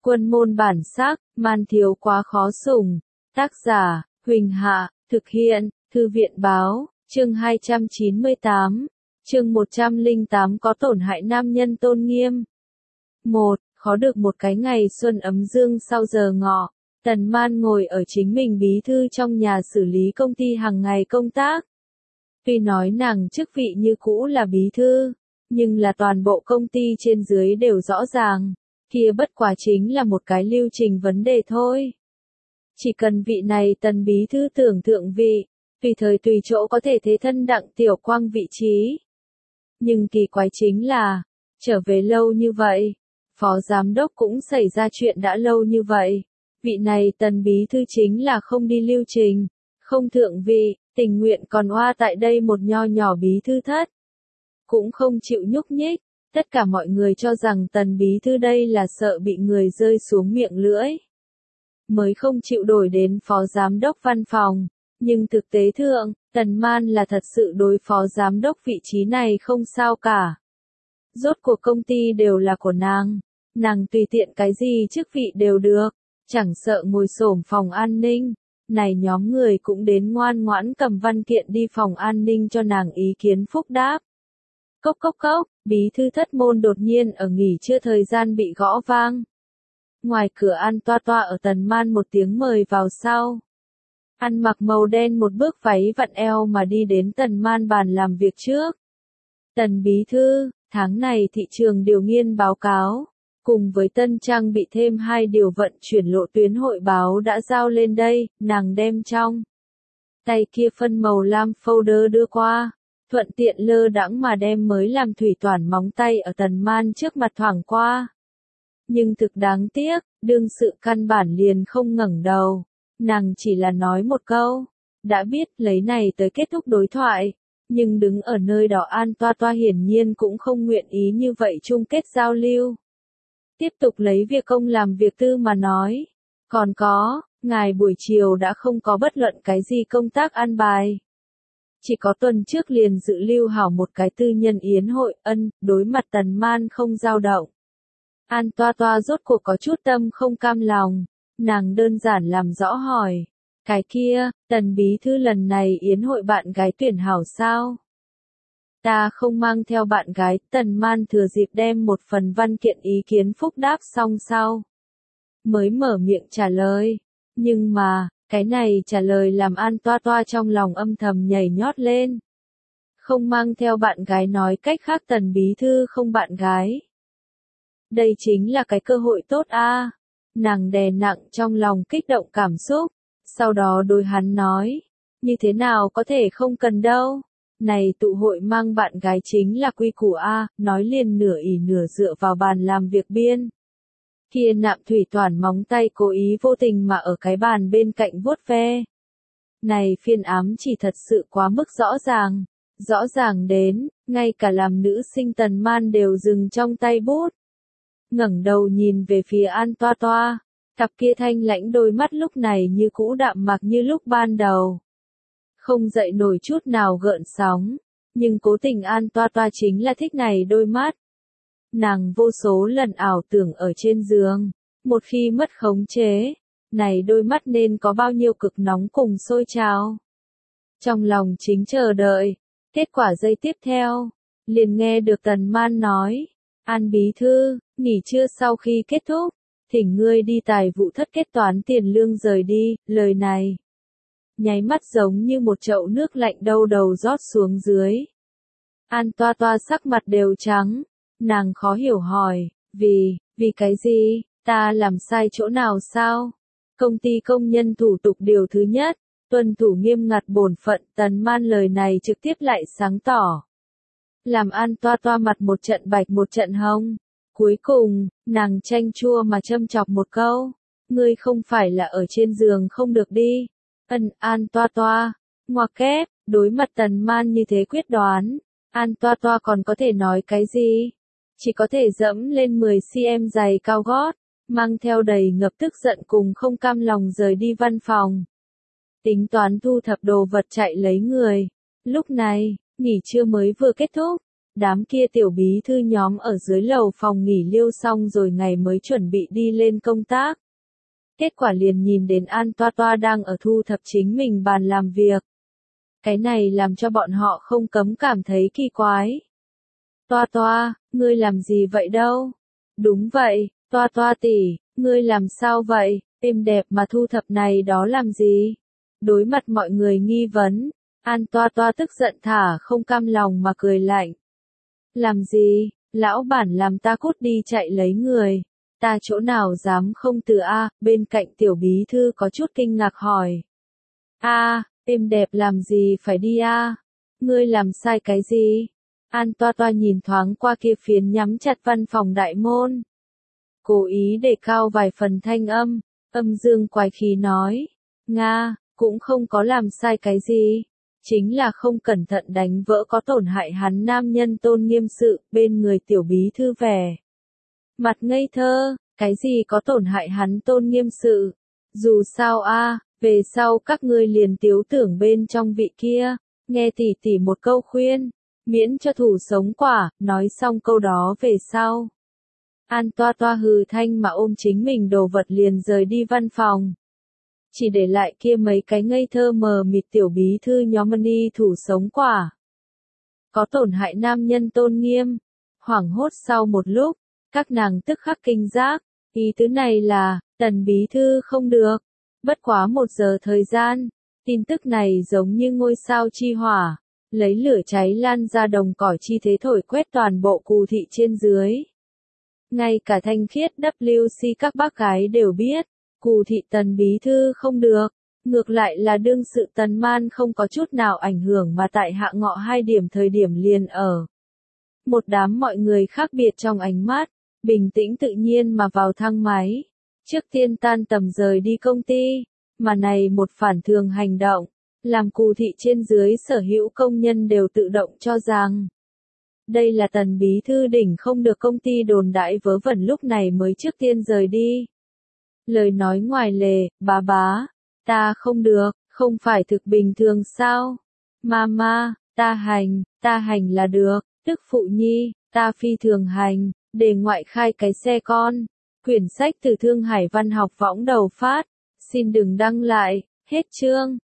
Quân môn bản sắc, man thiếu quá khó sủng. Tác giả, Huỳnh Hạ, thực hiện, Thư viện báo, chương 298, chương 108 có tổn hại nam nhân tôn nghiêm. 1. Khó được một cái ngày xuân ấm dương sau giờ ngọ, Tần Man ngồi ở chính mình bí thư trong nhà xử lý công ty hàng ngày công tác. Tuy nói nàng chức vị như cũ là bí thư, nhưng là toàn bộ công ty trên dưới đều rõ ràng, kia bất quá chính là một cái lưu trình vấn đề thôi. Chỉ cần vị này Tần bí thư tưởng thượng vị, tùy thời tùy chỗ có thể thế thân Đặng Tiểu Quang vị trí. Nhưng kỳ quái chính là, trở về lâu như vậy, phó giám đốc cũng xảy ra chuyện đã lâu như vậy, vị này Tần bí thư chính là không đi lưu trình, không thượng vị, tình nguyện còn oa tại đây một nho nhỏ bí thư thất. Cũng không chịu nhúc nhích, tất cả mọi người cho rằng Tần bí thư đây là sợ bị người rơi xuống miệng lưỡi. Mới không chịu đổi đến phó giám đốc văn phòng, nhưng thực tế thượng, Tần Man là thật sự đối phó giám đốc vị trí này không sao cả. Rốt cuộc công ty đều là của nàng tùy tiện cái gì chức vị đều được, chẳng sợ ngồi xổm phòng an ninh. Này nhóm người cũng đến ngoan ngoãn cầm văn kiện đi phòng an ninh cho nàng ý kiến phúc đáp. Cốc cốc cốc, bí thư thất môn đột nhiên ở nghỉ trưa thời gian bị gõ vang. Ngoài cửa An Toa Toa ở Tần Man một tiếng mời vào sau. Ăn mặc màu đen một bước váy vặn eo mà đi đến Tần Man bàn làm việc trước. Tần bí thư, tháng này thị trường điều nghiên báo cáo, cùng với tân trang bị thêm 2 điều vận chuyển lộ tuyến hội báo đã giao lên đây, nàng đem trong tay kia phân màu lam folder đưa qua, thuận tiện lơ đãng mà đem mới làm thủy toản móng tay ở Tần Man trước mặt thoảng qua. Nhưng thực đáng tiếc, đương sự căn bản liền không ngẩng đầu, nàng chỉ là nói một câu, đã biết lấy này tới kết thúc đối thoại, nhưng đứng ở nơi đó An Toa Toa hiển nhiên cũng không nguyện ý như vậy chung kết giao lưu. Tiếp tục lấy việc công làm việc tư mà nói, còn có, ngài buổi chiều đã không có bất luận cái gì công tác an bài. Chỉ có tuần trước liền dự lưu hảo một cái tư nhân yến hội, đối mặt Tần Man không dao động. An Toa Toa rốt cuộc có chút tâm không cam lòng, nàng đơn giản làm rõ hỏi, cái kia, Tần bí thư lần này yến hội bạn gái tuyển hảo sao? Ta không mang theo bạn gái, Tần Man thừa dịp đem một phần văn kiện ý kiến phúc đáp xong sau. Mới mở miệng trả lời, nhưng mà, cái này trả lời làm An Toa Toa trong lòng âm thầm nhảy nhót lên. Không mang theo bạn gái nói cách khác Tần bí thư không bạn gái. Đây chính là cái cơ hội tốt a. Nàng đè nặng trong lòng kích động cảm xúc, sau đó đối hắn nói, như thế nào có thể không cần đâu. Này tụ hội mang bạn gái chính là quy củ a, nói liền nửa ỉ nửa dựa vào bàn làm việc biên. Kia nạm thủy toản móng tay cố ý vô tình mà ở cái bàn bên cạnh vuốt ve. Này phiên ám chỉ thật sự quá mức rõ ràng đến, ngay cả làm nữ sinh Tần Man đều dừng trong tay bút. Ngẩng đầu nhìn về phía An Toa Toa, cặp kia thanh lãnh đôi mắt lúc này như cũ đạm mạc như lúc ban đầu. Không dậy nổi chút nào gợn sóng, nhưng cố tình An Toa Toa chính là thích này đôi mắt. Nàng vô số lần ảo tưởng ở trên giường, một khi mất khống chế, này đôi mắt nên có bao nhiêu cực nóng cùng sôi trào. Trong lòng chính chờ đợi, kết quả giây tiếp theo, liền nghe được Tần Man nói, An bí thư, nghỉ trưa sau khi kết thúc, thỉnh ngươi đi tài vụ thất kết toán tiền lương rời đi, lời này. Nháy mắt giống như một chậu nước lạnh đâu đầu rót xuống dưới. An Toa Toa sắc mặt đều trắng, nàng khó hiểu hỏi, vì cái gì, ta làm sai chỗ nào sao? Công ty công nhân thủ tục điều thứ nhất, tuân thủ nghiêm ngặt bổn phận, Tần Man lời này trực tiếp lại sáng tỏ. Làm An Toa Toa mặt một trận bạch một trận hồng. Cuối cùng, nàng chanh chua mà châm chọc một câu, ngươi không phải là ở trên giường không được đi. An Toa Toa, ngoặc kép, đối mặt Tần Man như thế quyết đoán, An Toa Toa còn có thể nói cái gì? Chỉ có thể dẫm lên 10cm giày cao gót, mang theo đầy ngập tức giận cùng không cam lòng rời đi văn phòng. Tính toán thu thập đồ vật chạy lấy người. Lúc này, nghỉ trưa mới vừa kết thúc, đám kia tiểu bí thư nhóm ở dưới lầu phòng nghỉ liêu xong rồi ngày mới chuẩn bị đi lên công tác. Kết quả liền nhìn đến An Toa Toa đang ở thu thập chính mình bàn làm việc. Cái này làm cho bọn họ không cấm cảm thấy kỳ quái. Toa Toa, ngươi làm gì vậy đâu? Đúng vậy, Toa Toa tỷ, ngươi làm sao vậy? Êm đẹp mà thu thập này đó làm gì? Đối mặt mọi người nghi vấn, An Toa Toa tức giận thả không cam lòng mà cười lạnh. Làm gì? Lão bản làm ta cút đi chạy lấy người. Ta chỗ nào dám không từ a? Bên cạnh tiểu bí thư có chút kinh ngạc hỏi. A, êm đẹp làm gì phải đi a? Ngươi làm sai cái gì? An Toa Toa nhìn thoáng qua kia phiến nhắm chặt văn phòng đại môn. Cố ý để cao vài phần thanh âm, âm dương quái khí nói. Nga, cũng không có làm sai cái gì. Chính là không cẩn thận đánh vỡ có tổn hại hắn nam nhân tôn nghiêm sự, bên người tiểu bí thư vẻ. Mặt ngây thơ, cái gì có tổn hại hắn tôn nghiêm sự? Dù sao a, về sau các ngươi liền tiếu tưởng bên trong vị kia, nghe tỷ tỷ một câu khuyên, miễn cho thủ sống quả, nói xong câu đó về sau. An Toa Toa hừ thanh mà ôm chính mình đồ vật liền rời đi văn phòng. Chỉ để lại kia mấy cái ngây thơ mờ mịt tiểu bí thư nhóm ni thủ sống quả. Có tổn hại nam nhân tôn nghiêm. Hoảng hốt sau một lúc, các nàng tức khắc kinh giác, ý tứ này là, tần bí thư không được. Bất quá 1 giờ thời gian, tin tức này giống như ngôi sao chi hỏa, lấy lửa cháy lan ra đồng cỏ chi thế thổi quét toàn bộ Cù thị trên dưới. Ngay cả thanh khiết WC các bác gái đều biết, Cù thị tần bí thư không được, ngược lại là đương sự tần man không có chút nào ảnh hưởng mà tại hạ ngọ 2 điểm thời điểm liền ở. Một đám mọi người khác biệt trong ánh mắt, bình tĩnh tự nhiên mà vào thang máy. Trước tiên tan tầm rời đi công ty, mà này một phản thường hành động, làm Cù thị trên dưới sở hữu công nhân đều tự động cho rằng đây là tần bí thư đỉnh không được công ty đồn đại vớ vẩn lúc này mới trước tiên rời đi. Lời nói ngoài lề, bá, ta không được, không phải thực bình thường sao? Mama, ta hành là được, tức phụ nhi, ta phi thường hành, để ngoại khai cái xe con. Quyển sách từ Thương Hải Văn học võng đầu phát, xin đừng đăng lại, hết chương.